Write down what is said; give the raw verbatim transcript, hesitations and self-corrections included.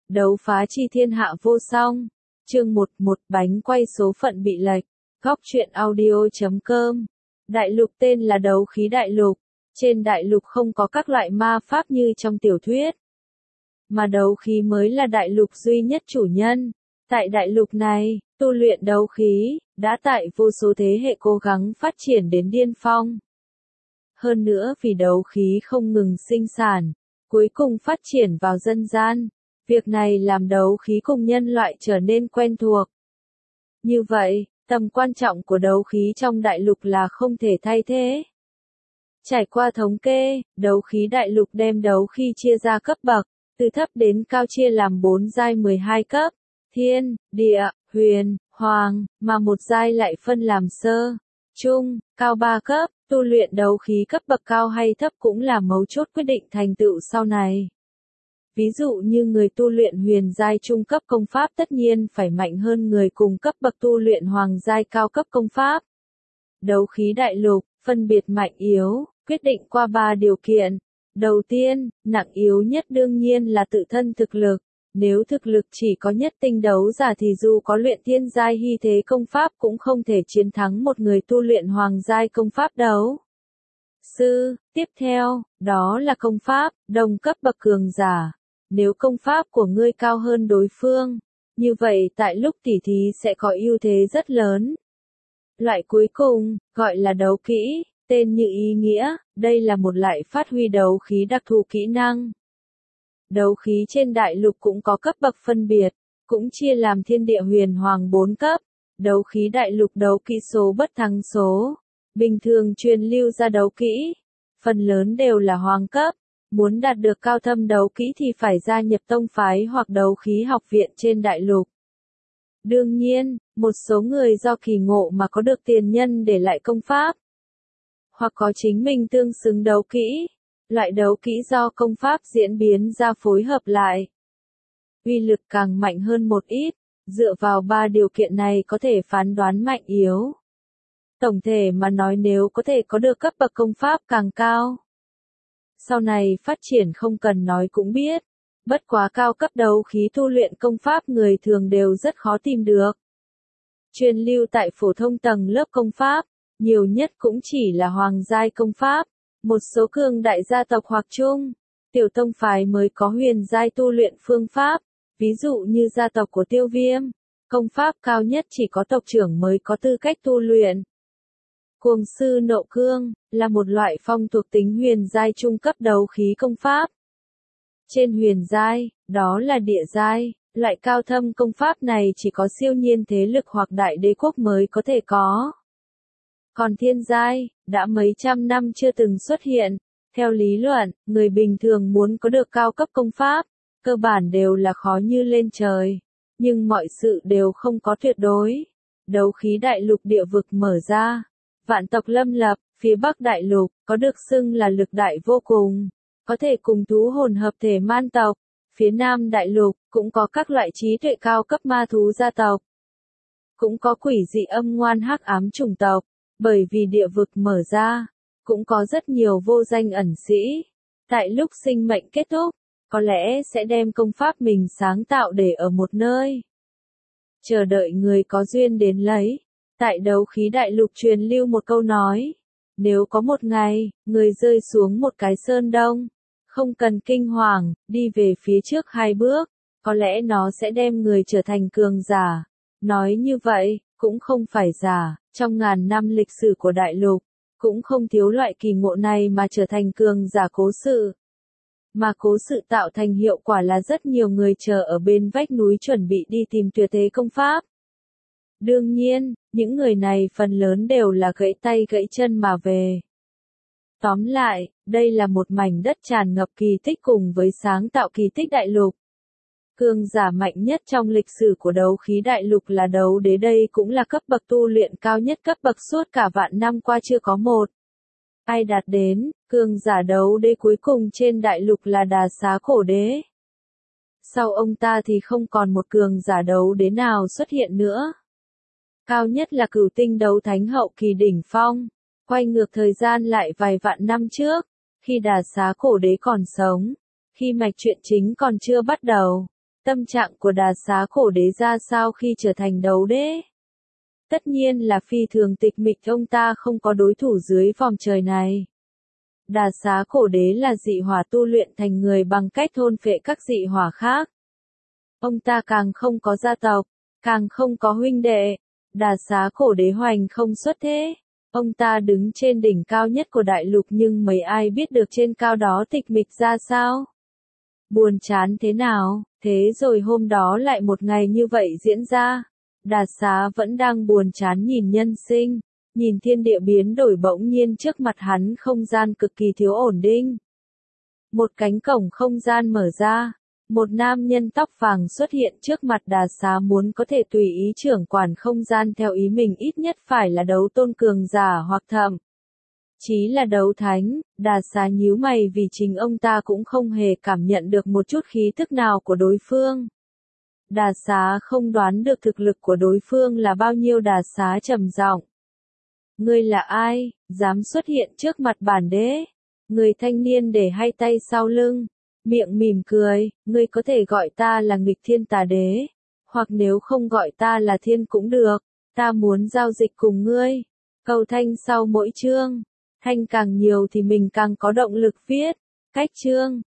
Đấu phá chi thiên hạ vô song. Chương một một Bánh quay số phận bị lệch. Góc truyện audio chấm com. Đại lục tên là đấu khí đại lục. Trên đại lục không có các loại ma pháp như trong tiểu thuyết. Mà đấu khí mới là đại lục duy nhất chủ nhân. Tại đại lục này, tu luyện đấu khí, đã tại vô số thế hệ cố gắng phát triển đến điên phong. Hơn nữa vì đấu khí không ngừng sinh sản, cuối cùng phát triển vào dân gian. Việc này làm đấu khí cùng nhân loại trở nên quen thuộc. Như vậy, tầm quan trọng của đấu khí trong đại lục là không thể thay thế. Trải qua thống kê, đấu khí đại lục đem đấu khí chia ra cấp bậc, từ thấp đến cao chia làm bốn giai mười hai cấp, thiên, địa, huyền, hoàng, mà một giai lại phân làm sơ, trung, cao ba cấp. Tu luyện đấu khí cấp bậc cao hay thấp cũng là mấu chốt quyết định thành tựu sau này. Ví dụ như người tu luyện huyền giai trung cấp công pháp tất nhiên phải mạnh hơn người cùng cấp bậc tu luyện hoàng giai cao cấp công pháp. Đấu khí đại lục, phân biệt mạnh yếu, quyết định qua ba điều kiện. Đầu tiên, nặng yếu nhất đương nhiên là tự thân thực lực. Nếu thực lực chỉ có nhất tinh đấu giả thì dù có luyện thiên giai hy thế công pháp cũng không thể chiến thắng một người tu luyện hoàng giai công pháp đấu sư. Tiếp theo, đó là công pháp, đồng cấp bậc cường giả. Nếu công pháp của ngươi cao hơn đối phương, như vậy tại lúc tỉ thí sẽ có ưu thế rất lớn. Loại cuối cùng, gọi là đấu kỹ, tên như ý nghĩa, đây là một loại phát huy đấu khí đặc thù kỹ năng. Đấu khí trên đại lục cũng có cấp bậc phân biệt, cũng chia làm thiên địa huyền hoàng bốn cấp. Đấu khí đại lục đấu kỹ số bất thắng số. Bình thường truyền lưu ra đấu kỹ, phần lớn đều là hoàng cấp. Muốn đạt được cao thâm đấu kỹ thì phải gia nhập tông phái hoặc đấu khí học viện trên đại lục. Đương nhiên, một số người do kỳ ngộ mà có được tiền nhân để lại công pháp, hoặc có chính mình tương xứng đấu kỹ. Loại đấu kỹ do công pháp diễn biến ra phối hợp lại, uy lực càng mạnh hơn một ít, dựa vào ba điều kiện này có thể phán đoán mạnh yếu. Tổng thể mà nói nếu có thể có được cấp bậc công pháp càng cao, sau này phát triển không cần nói cũng biết, bất quá cao cấp đấu khí tu luyện công pháp người thường đều rất khó tìm được. Truyền lưu tại phổ thông tầng lớp công pháp, nhiều nhất cũng chỉ là hoàng giai công pháp. Một số cường đại gia tộc hoặc chung, tiểu tông phái mới có huyền giai tu luyện phương pháp, ví dụ như gia tộc của Tiêu Viêm, công pháp cao nhất chỉ có tộc trưởng mới có tư cách tu luyện. Cuồng sư nộ cương, là một loại phong thuộc tính huyền giai trung cấp đấu khí công pháp. Trên huyền giai, đó là địa giai, loại cao thâm công pháp này chỉ có siêu nhiên thế lực hoặc đại đế quốc mới có thể có. Còn thiên giai, đã mấy trăm năm chưa từng xuất hiện. Theo lý luận, người bình thường muốn có được cao cấp công pháp, cơ bản đều là khó như lên trời. Nhưng mọi sự đều không có tuyệt đối. Đấu khí đại lục địa vực mở ra. Vạn tộc lâm lập, phía bắc đại lục, có được xưng là lực đại vô cùng. Có thể cùng thú hồn hợp thể man tộc. Phía nam đại lục, cũng có các loại trí tuệ cao cấp ma thú gia tộc. Cũng có quỷ dị âm ngoan hắc ám chủng tộc. Bởi vì địa vực mở ra, cũng có rất nhiều vô danh ẩn sĩ. Tại lúc sinh mệnh kết thúc, có lẽ sẽ đem công pháp mình sáng tạo để ở một nơi. Chờ đợi người có duyên đến lấy. Tại đấu khí đại lục truyền lưu một câu nói. Nếu có một ngày, người rơi xuống một cái sơn đông, không cần kinh hoàng, đi về phía trước hai bước, có lẽ nó sẽ đem người trở thành cường giả. Nói như vậy, cũng không phải giả. Trong ngàn năm lịch sử của đại lục, cũng không thiếu loại kỳ ngộ này mà trở thành cường giả cố sự. Mà cố sự tạo thành hiệu quả là rất nhiều người chờ ở bên vách núi chuẩn bị đi tìm tuyệt thế công pháp. Đương nhiên, những người này phần lớn đều là gãy tay gãy chân mà về. Tóm lại, đây là một mảnh đất tràn ngập kỳ tích cùng với sáng tạo kỳ tích đại lục. Cường giả mạnh nhất trong lịch sử của đấu khí đại lục là đấu đế, đây cũng là cấp bậc tu luyện cao nhất cấp bậc suốt cả vạn năm qua chưa có một ai đạt đến. Cường giả đấu đế cuối cùng trên đại lục là Đà Xá Cổ Đế. Sau ông ta thì không còn một cường giả đấu đế nào xuất hiện nữa. Cao nhất là Cửu Tinh Đấu Thánh hậu kỳ đỉnh phong. Quay ngược thời gian lại vài vạn năm trước, khi Đà Xá Cổ Đế còn sống, khi mạch truyện chính còn chưa bắt đầu. Tâm trạng của Đà Xá Cổ Đế ra sao khi trở thành đấu đế? Tất nhiên là phi thường tịch mịch, ông ta không có đối thủ dưới vòng trời này. Đà Xá Cổ Đế là dị hỏa tu luyện thành người bằng cách thôn phệ các dị hỏa khác. Ông ta càng không có gia tộc, càng không có huynh đệ. Đà Xá Cổ Đế hoành không xuất thế. Ông ta đứng trên đỉnh cao nhất của đại lục nhưng mấy ai biết được trên cao đó tịch mịch ra sao? Buồn chán thế nào? Thế rồi hôm đó lại một ngày như vậy diễn ra. Đà Xá vẫn đang buồn chán nhìn nhân sinh, nhìn thiên địa biến đổi, bỗng nhiên trước mặt hắn không gian cực kỳ thiếu ổn định. Một cánh cổng không gian mở ra, một nam nhân tóc vàng xuất hiện trước mặt Đà Xá, muốn có thể tùy ý trưởng quản không gian theo ý mình, ít nhất phải là đấu tôn cường giả hoặc thậm chí là đấu thánh. Đà Xá nhíu mày vì chính ông ta cũng không hề cảm nhận được một chút khí thức nào của đối phương. Đà Xá không đoán được thực lực của đối phương là bao nhiêu. Đà Xá trầm giọng: Ngươi là ai, dám xuất hiện trước mặt bản đế? Người thanh niên để hai tay sau lưng, miệng mỉm cười: Ngươi có thể gọi ta là Nghịch Thiên Tà Đế, hoặc nếu không gọi ta là Thiên cũng được, ta muốn giao dịch cùng ngươi. Câu thanh sau mỗi chương, thanh càng nhiều thì mình càng có động lực viết. Cách chương